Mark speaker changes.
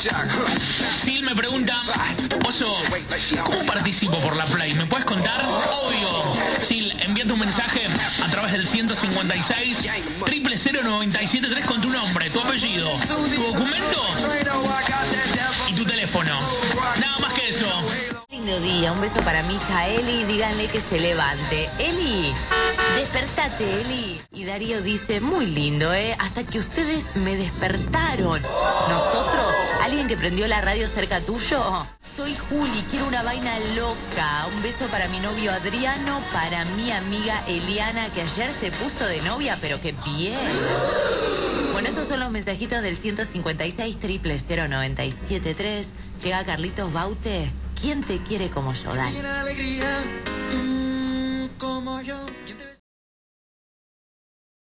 Speaker 1: Sil me pregunta, Oso, ¿cómo participo por la Play? ¿Me puedes contar? Obvio. Sil, envía tu mensaje a través del 156 00973 con tu nombre, tu apellido, tu documento y tu teléfono. Nada más que eso.
Speaker 2: Lindo día, un beso para mi hija Eli, díganle que se levante. Eli, despertate, Eli. Y Darío dice, muy lindo, hasta que ustedes me despertaron. ¿Nosotros? ¿Alguien que prendió la radio cerca tuyo? Soy Juli, quiero una vaina loca. Un beso para mi novio Adriano, para mi amiga Eliana, que ayer se puso de novia, pero qué bien. Bueno, estos son los mensajitos del 156 00973. Llega Carlitos Baute. ¿Quién te quiere como yo? Dale.
Speaker 3: Alegría, como yo.